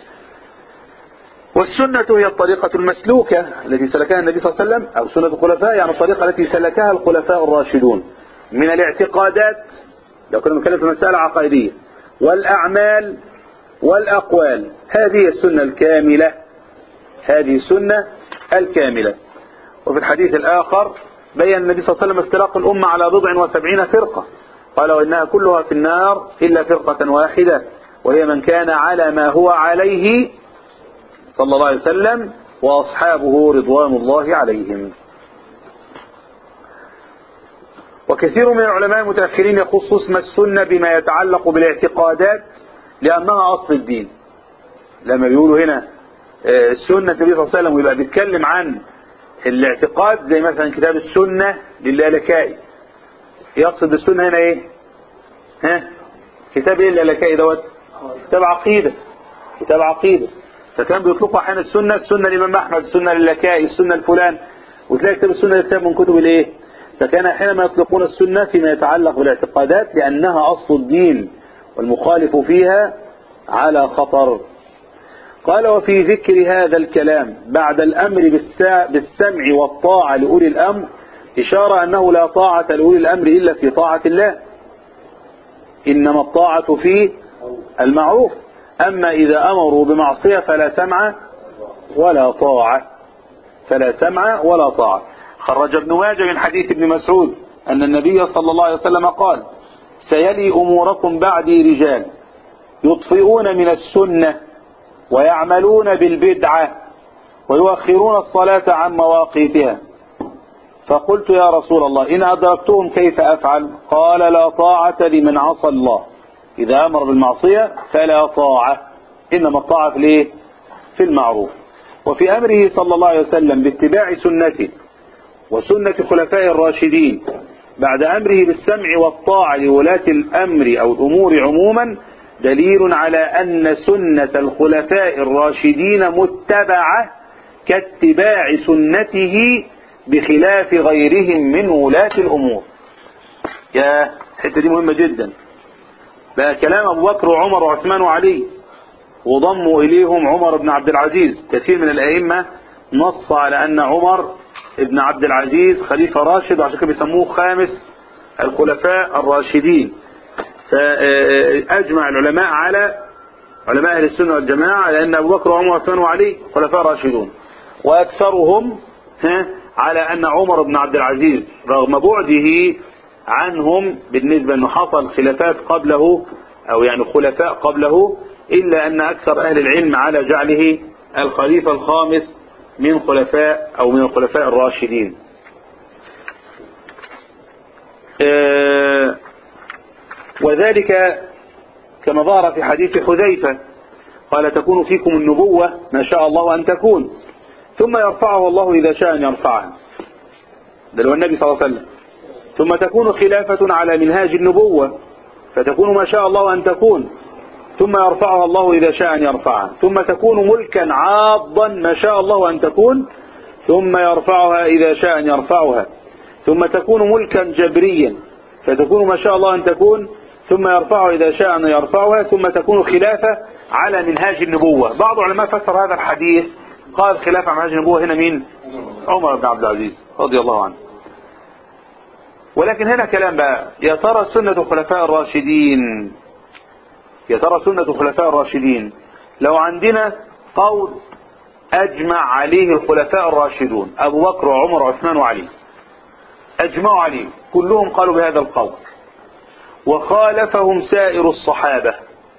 والسنة هي الطريقة المسلوكة التي سلكها النبي صلى الله عليه وسلم، أو سنة الخلفاء يعني الطريقة التي سلكها الخلفاء الراشدون من الاعتقادات، لو كنا نتكلم في مسألة عقائدية، والأعمال والأقوال. هذه السنة الكاملة، هذه السنة الكاملة. وفي الحديث الآخر بيّن النبي صلى الله عليه وسلم افتراق الأمة على بضع وسبعين فرقة، قال وإنها كلها في النار إلا فرقة واحدة وهي من كان على ما هو عليه صلى الله عليه وسلم وأصحابه رضوان الله عليهم. وكثير من العلماء المتأخرين يخص اسم السنة بما يتعلق بالاعتقادات لأنها أصل الدين. لما بيقولوا هنا السنة النبي صلى الله عليه وسلم ويبقى بيتكلم عن الاعتقاد، زي مثلا كتاب السنة للالكائي، يقصد بالسنة هنا ايه؟ ها؟ كتاب ايه الالكائي دوت؟ كتاب عقيدة، كتاب عقيدة. فكان بيطلقوا احيانا السنة السنة الإمام أحمد، السنة للالكائي، السنة الفلان، وتلاقي كتاب السنة كتاب من كتب الايه؟ فكان احيانا يطلقون السنة فيما يتعلق بالاعتقادات لأنها أصل الدين والمخالف فيها على خطر. قال وفي ذكر هذا الكلام بعد الأمر بالسمع والطاعة لأولي الأمر إشارة أنه لا طاعة لأولي الأمر إلا في طاعة الله، إنما الطاعة في المعروف، أما إذا أمروا بمعصية فلا سمع ولا طاعة، فلا سمع ولا طاعة. خرج ابن ماجه من حديث ابن مسعود أن النبي صلى الله عليه وسلم قال سيلي أموركم بعدي رجال يطفئون من السنة ويعملون بالبدعة ويؤخرون الصلاة عن مواقيتها. فقلت يا رسول الله إن أدركتهم كيف أفعل؟ قال لا طاعة لمن عصى الله، إذا أمر بالمعصية فلا طاعة، إنما الطاعة في الإيه؟ في المعروف. وفي أمره صلى الله عليه وسلم باتباع سنته وسنة خلفاء الراشدين بعد أمره بالسمع والطاعة لولاة الأمر أو الأمور عموما دليل على أن سنة الخلفاء الراشدين متبعة كاتباع سنته بخلاف غيرهم من ولاة الأمور. يا الحتة دي مهمة جدا. بقى كلام أبو بكر وعمر وعثمان وعلي وضموا إليهم عمر بن عبد العزيز. كثير من الأئمة نص على أن عمر بن عبد العزيز خليفة راشد، وعشان كده بيسموه خامس الخلفاء الراشدين. فأجمع العلماء على علماء أهل السنة والجماعة على أن أبو بكر وعمر وعثمان وعلي خلفاء راشدون، وأكثرهم على أن عمر بن عبد العزيز رغم بعده عنهم بالنسبة أنه حصل خلافات قبله أو يعني خلفاء قبله، إلا أن أكثر أهل العلم على جعله الخليفة الخامس من خلفاء أو من الخلفاء الراشدين. وذلك كما ظهر في حديث حذيفة قال تكون فيكم النبوة ما شاء الله أن تكون، ثم يرفعه الله إذا شاء أن يرفعها، ده هو النبي صلى الله عليه وسلم. ثم تكون خلافة على منهاج النبوة فتكون ما شاء الله أن تكون، ثم يرفعها الله إذا شاء أن يرفعها. ثم تكون ملكا عاضا ما شاء الله أن تكون، ثم يرفعها إذا شاء أن يرفعها. ثم تكون ملكا جبريا فتكون ما شاء الله أن تكون، ثم يرفعها إذا شاء أن يرفعها. ثم تكون خلافة على منهاج النبوة. بعض العلماء فسر هذا الحديث قال خلافة على منهاج النبوة هنا مين؟ عمر بن عبد العزيز رضي الله عنه. ولكن هنا كلام بقى، يا ترى سنة الخلفاء الراشدين يا ترى سنة الخلفاء الراشدين لو عندنا قول أجمع عليه الخلفاء الراشدون أبو بكر وعمر وعثمان وعلي، أجمعوا عليه كلهم قالوا بهذا القول، وخالفهم سائر الصحابة،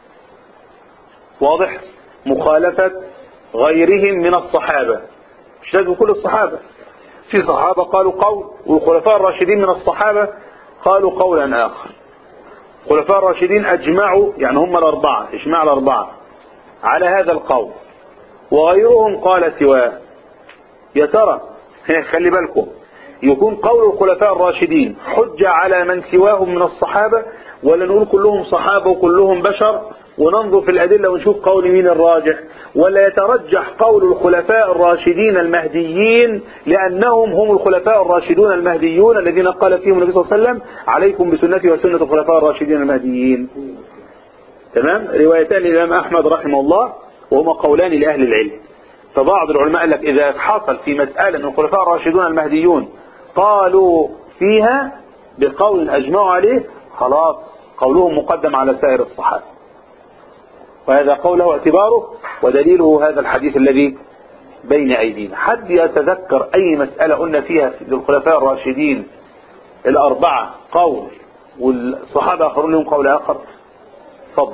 واضح؟ مخالفة غيرهم من الصحابة، مش لازم كل الصحابة، في صحابة قالوا قول والخلفاء الراشدين من الصحابة قالوا قولا آخر. الخلفاء الراشدين أجمعوا يعني هم الأربعة، إجماع الأربعة على هذا القول، وغيرهم قال سواه. يا ترى خلي بالكم يكون قول الخلفاء الراشدين حجة على من سواهم من الصحابة، ولا نقول كلهم صحابة وكلهم بشر وننظر في الأدلة ونشوف قول مين الراجح؟ ولا يترجح قول الخلفاء الراشدين المهديين لأنهم هم الخلفاء الراشدون المهديون الذين قال فيهم النبي صلى الله عليه وسلم عليكم بسنتي وسنة الخلفاء الراشدين المهديين. تمام؟ روايتان للإمام أحمد رحمه الله وهما قولان لأهل العلم. فبعض العلماء قال لك إذا حصل في مسألة من الخلفاء الراشدون المهديون قالوا فيها بقول أجمعوا عليه خلاص قولهم مقدم على سائر الصحابة، وهذا قوله اعتباره ودليله هذا الحديث الذي بين أيدينا. حد يتذكر أي مسألة قلنا فيها للخلفاء الراشدين الأربعة قول والصحابة آخرون لهم قول آخر؟ تفضل.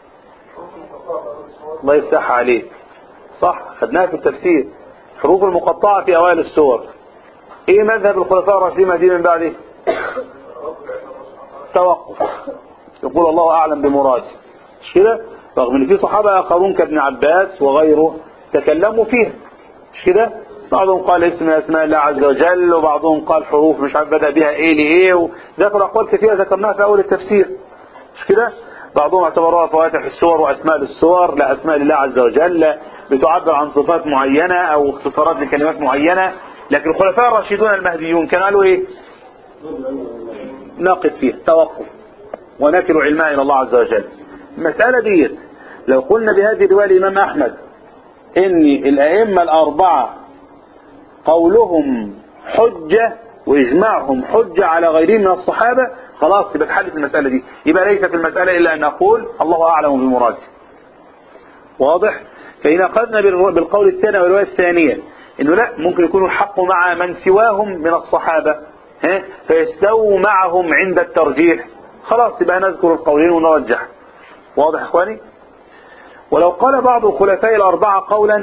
الله يفتح عليك. صح، خدناها في التفسير، حروف المقطعة في أوائل السور. إيه مذهب الخلفاء الراشدين المهديين من بعده؟ توقف، يقول الله أعلم بمراده، مش كده؟ رغم ان في صحابة آخرون كابن عباس وغيره تكلموا فيها، مش كده؟ بعضهم قال اسم اسماء الله عز وجل، وبعضهم قال حروف مش عارف بدأ بها ايه لايه، وذكر اقوال كثيرة ذكرناها في اول التفسير، مش كده؟ بعضهم اعتبروها فواتح السور واسماء للسور، لا اسماء لله عز وجل بتعبر عن صفات معينة او اختصارات لكلمات معينة. لكن الخلفاء الراشدون المهديون كانوا قالوا ايه؟ ناقد فيها، توقف، ونكل علماء الى الله عز وجل. المسألة دي لو قلنا بهذه الرواية الإمام أحمد إن الأئمة الأربعة قولهم حجة وإجماعهم حجة على غيرهم من الصحابة، خلاص يبقى اتحلت المسألة دي، يبقى ليس في المسألة إلا أن نقول الله أعلم بمراده. واضح؟ فإن أخذنا بالقول الثاني والرواية الثانية إنه لا، ممكن يكون الحق مع من سواهم من الصحابة ها فيستووا معهم عند الترجيح، خلاص يبقى نذكر القولين ونرجح. واضح إخواني؟ ولو قال بعض الخلفاء الأربعة قولا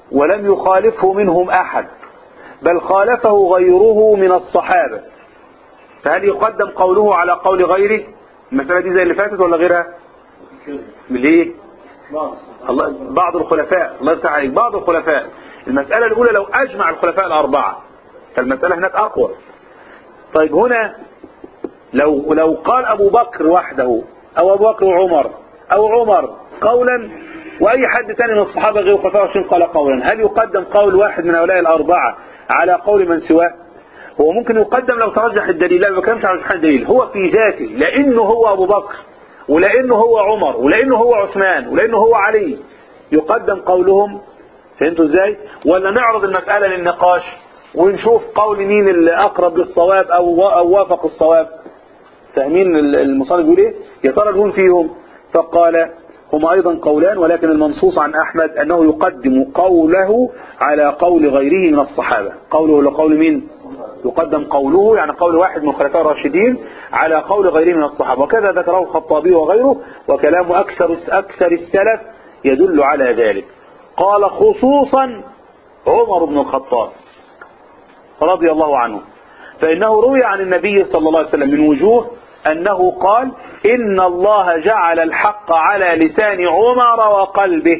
ولم يخالفه منهم أحد، بل خالفه غيره من الصحابة، فهل يقدم قوله على قول غيره؟ المسألة دي زي اللي فاتت ولا غيرها؟ ليه؟ الله بعض الخلفاء، الله يفتح عليك، بعض الخلفاء. المسألة الأولى لو أجمع الخلفاء الأربعة فالمسألة هناك أقوى. طيب هنا لو لو قال أبو بكر وحده أو أبو بكر وعمر أو عمر قولا وأي حد تاني من الصحابة غير الخلفاء الراشدين قال قولا، هل يقدم قول واحد من هؤلاء الأربعة على قول من سواه؟ هو ممكن يقدم لو ترجح الدليل، لا ما بكلمش على رجحان الدليل، هو في ذاته لأنه هو أبو بكر ولأنه هو عمر ولأنه هو عثمان ولأنه هو علي يقدم قولهم. فهمتوا ازاي؟ ولا نعرض المسألة للنقاش ونشوف قول مين اللي أقرب للصواب أو أو وافق الصواب؟ فاهمين المصنف بيقول ايه؟ يا ترى نقول فيهم؟ فقال هما أيضا قولان، ولكن المنصوص عن أحمد أنه يقدم قوله على قول غيره من الصحابة. قوله لقول مين؟ يقدم قوله يعني قول واحد من الخلفاء الراشدين على قول غيره من الصحابة، وكذا ذكره الخطابي وغيره، وكلام أكثر أكثر السلف يدل على ذلك. قال خصوصا عمر بن الخطاب رضي الله عنه، فإنه روي عن النبي صلى الله عليه وسلم من وجوه أنه قال إن الله جعل الحق على لسان عمر وقلبه،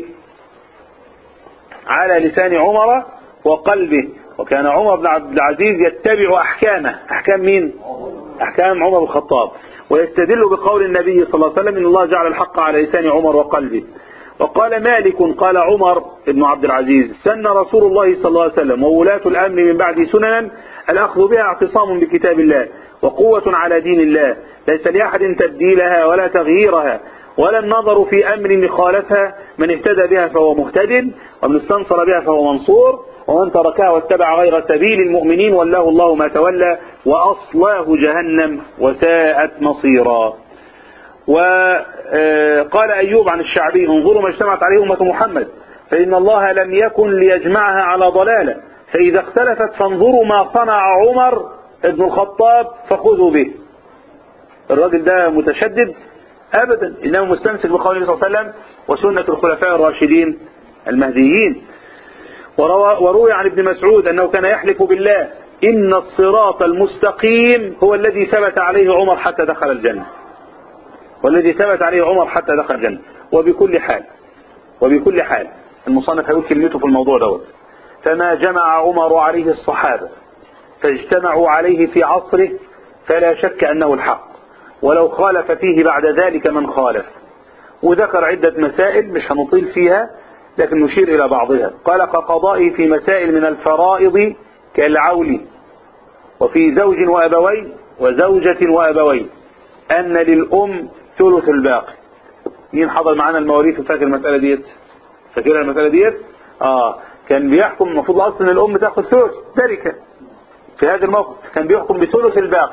على لسان عمر وقلبه. وكان عمر بن عبد العزيز يتبع أحكامه، أحكام مين؟ أحكام عمر بن الخطاب، ويستدل بقول النبي صلى الله عليه وسلم إن الله جعل الحق على لسان عمر وقلبه. وقال مالك قال عمر بن عبد العزيز سن رسول الله صلى الله عليه وسلم وولاة الأمر من بعد سننا الأخذ بها اعتصام بكتاب الله وقوة على دين الله، ليس لأحد تبديلها ولا تغييرها ولا النظر في أمر خالفها، من اهتدى بها فهو مهتد ومن استنصر بها فهو منصور، ومن تركها واتبع غير سبيل المؤمنين ولاه الله ما تولى وأصلاه جهنم وساءت مصيرا. وقال أيوب عن الشعبي انظروا ما اجتمعت عليه أمة محمد فإن الله لم يكن ليجمعها على ضلالة، فإذا اختلفت فانظروا ما صنع عمر ابن الخطاب فخذوا به. الراجل ده متشدد أبدا، إنه مستمسك بقول النبي صلى الله عليه وسلم وسنة الخلفاء الراشدين المهديين. وروي عن ابن مسعود أنه كان يحلف بالله إن الصراط المستقيم هو الذي ثبت عليه عمر حتى دخل الجنة، والذي ثبت عليه عمر حتى دخل الجنة. وبكل حال وبكل حال المصنف هيقول كلمته في الموضوع دوت. فما جمع عمر عليه الصحابة فاجتمعوا عليه في عصره فلا شك أنه الحق، ولو خالف فيه بعد ذلك من خالف. وذكر عدة مسائل مش هنطيل فيها لكن نشير إلى بعضها. قال كقضائه في مسائل من الفرائض كالعول وفي زوج وأبوين وزوجة وأبوين أن للأم ثلث الباقي. مين حضر معنا المواريث وفاكر المسألة ديت؟ فاكرها المسألة ديت؟ آه كان بيحكم المفروض أصلا أن الأم تأخذ ثلث تركة. في هذا الموقف كان بيحكم بثلث الباقي،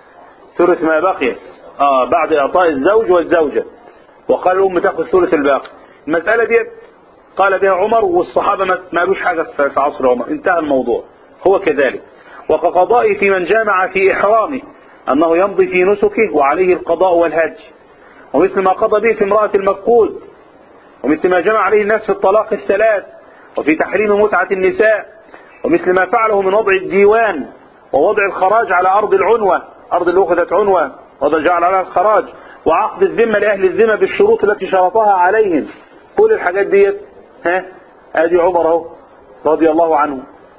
ثلث ما بقي آه بعد إعطاء الزوج والزوجة، وقال الأم تأخذ ثلث الباقي. المسألة ديت قال بها عمر والصحابة ما قالوش حاجة في عصر عمر، انتهى الموضوع. هو كذلك. وكقضائه في من جامع في إحرامه أنه يمضي في نسكه وعليه القضاء والهج، ومثل ما قضى به في امرأة المفقود، ومثل ما جمع عليه الناس في الطلاق الثلاث وفي تحريم متعة النساء، ومثل ما فعله من وضع الديوان ووضع الخراج على أرض العنوة، أرض اللي أخذت عنوة وجعل عليها الخراج، وعقد الذمة لأهل الذمة بالشروط التي شرطها عليهم. كل الحاجات ديت ها ادي عمر اهو رضي الله عنه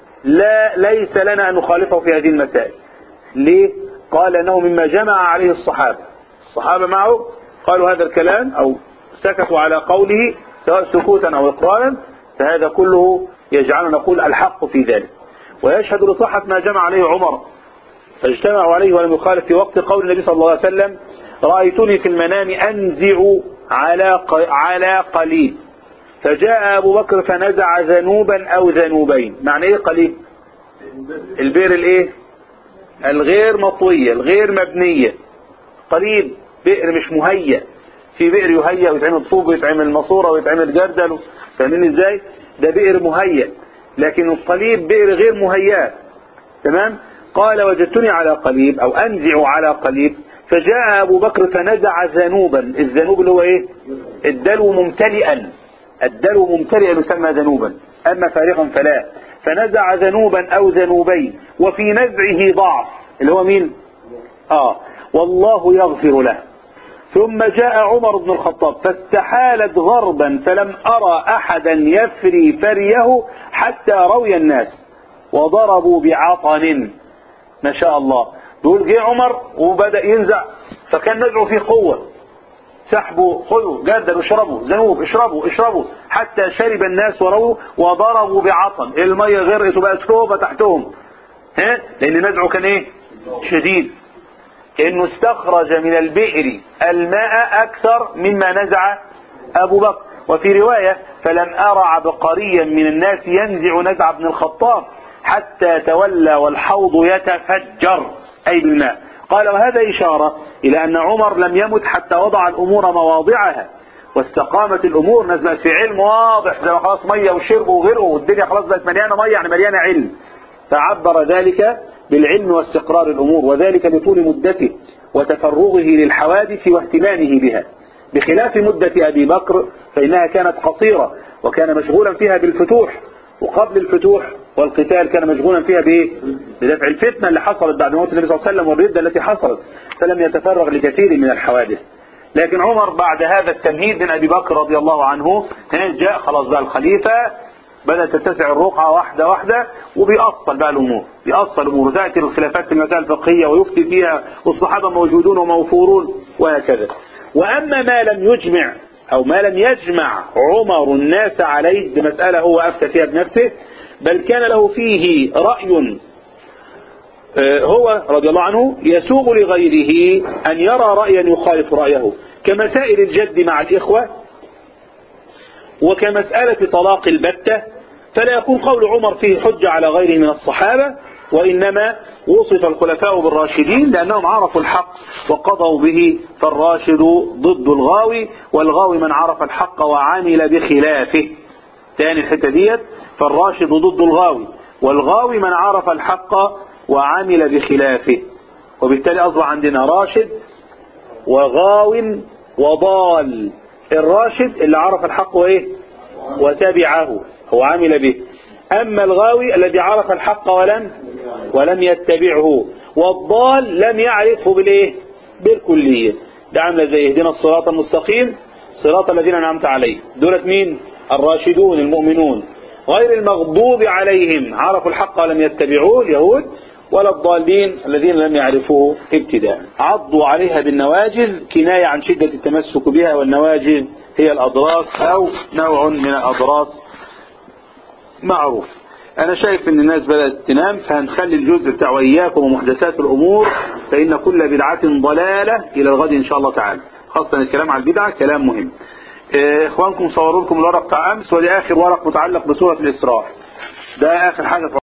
لا ليس لنا أن نخالفه في هذه المسائل. ليه؟ قال أنه مما جمع عليه الصحابة، الصحابة معه قالوا هذا الكلام أو سكتوا على قوله سواء سكوتا أو إقرارا، فهذا كله يجعلنا نقول الحق في ذلك. ويشهد لصحة ما جمع عليه عمر فاجتمعوا عليه ولم يخالف في وقت قول النبي صلى الله عليه وسلم رأيتني في المنام أنزع على على قليل فجاء أبو بكر فنزع ذنوبا أو ذنوبين. معنى إيه قليل؟ البئر الإيه؟ الغير مطوية الغير مبنية. قليل بئر مش مهيأ، في بئر يهيأ ويتعمل طوب ويتعمل ماسورة ويتعمل جردل، فاهمين ازاي؟ ده بئر مهيأ، لكن القليب بئر غير مهيأ. تمام؟ قال وجدتني على قليب أو أنزع على قليب فجاء أبو بكر فنزع ذنوبا. الذنوب اللي هو إيه؟ الدلو ممتلئا، الدلو ممتلئا يسمى ذنوبا. أما فارغا فلا. فنزع ذنوبا أو ذنوبين وفي نزعه ضعف، اللي هو مين؟ آه والله يغفر له. ثم جاء عمر بن الخطاب فاستحالت غربا فلم أرى أحدا يفري فريه حتى روي الناس وضربوا بعطن. ما شاء الله. دول جه عمر وبدأ ينزع، فكان نزعه فيه قوة، سحبوا خذوا جدا اشربوا ذنوب اشربوا اشربوا حتى شرب الناس ورووا وضربوا بعطن، المية غرقت وبقت توبة تحتهم، ها لأن نزعه كان ايه؟ شديد. انه استخرج من البئر الماء اكثر مما نزع ابو بكر. وفي رواية فلم ارى عبقريا من الناس ينزع نزع ابن الخطاب حتى تولى والحوض يتفجر اي بالماء. قال وهذا اشارة الى ان عمر لم يمت حتى وضع الامور مواضعها واستقامت الامور، نزلت في علم واضح، زي ما خلاص مية وشربوا وغيروا والدنيا خلاص بقت مليانة مية يعني مليانة علم، فعبر ذلك بالعلم واستقرار الأمور، وذلك لطول مدته وتفرغه للحوادث واهتمامه بها، بخلاف مدة أبي بكر فإنها كانت قصيرة وكان مشغولا فيها بالفتوح، وقبل الفتوح والقتال كان مشغولا فيها بإيه؟ بدفع الفتنة اللي حصلت بعد موت النبي صلى الله عليه وسلم والردة التي حصلت، فلم يتفرغ لكثير من الحوادث. لكن عمر بعد هذا التمهيد من أبي بكر رضي الله عنه جاء خلاص بقى الخليفة، بدأت تتسع الرقعة واحدة واحدة وبيأصل بقى الأمور، بيأصل الأمور، تأتي الخلافات في المسائل الفقهية ويفتي فيها والصحابة موجودون وموفورون وهكذا. وأما ما لم يجمع أو ما لم يجمع عمر الناس عليه بمسألة هو أفتى فيها بنفسه، بل كان له فيه رأي هو رضي الله عنه يسوغ لغيره أن يرى رأيا يخالف رأيه، كمسائل الجد مع الإخوة وكمسألة طلاق البتة، فلا يكون قول عمر فيه حجة على غيره من الصحابة، وإنما وصف الخلفاء بالراشدين لأنهم عرفوا الحق وقضوا به، فالراشد ضد الغاوي، والغاوي من عرف الحق وعمل بخلافه. تاني الحتة ديت، فالراشد ضد الغاوي والغاوي من عرف الحق وعمل بخلافه. وبالتالي أصبح عندنا راشد وغاو وضال. الراشد اللي عرف الحق وايه وتبعه هو عمل به، اما الغاوي الذي عرف الحق ولم ولم يتبعه، والضال لم يعرفه بالايه بالكلية. ده عامله زي اهدنا الصراط المستقيم صراط الذين انعمت عليهم، دولت مين؟ الراشدون المؤمنون، غير المغضوب عليهم عرفوا الحق ولم يتبعوه اليهود، ولا الضالين الذين لم يعرفوه ابتداء. عضوا عليها بالنواجذ كناية عن شدة التمسك بها، والنواجذ هي الأضراس أو نوع من الأضراس معروف. أنا شايف أن الناس بدأت تنام، فهنخلي الجزء بتاع وإياكم ومحدثات الأمور، فإن كل بدعة ضلالة إلى الغد إن شاء الله تعالى، خاصة الكلام على البدعة كلام مهم. إخوانكم صوروا لكم الورق بتاع أمس، ودي آخر ورق متعلق بسورة الإسراء، ده آخر حاجة.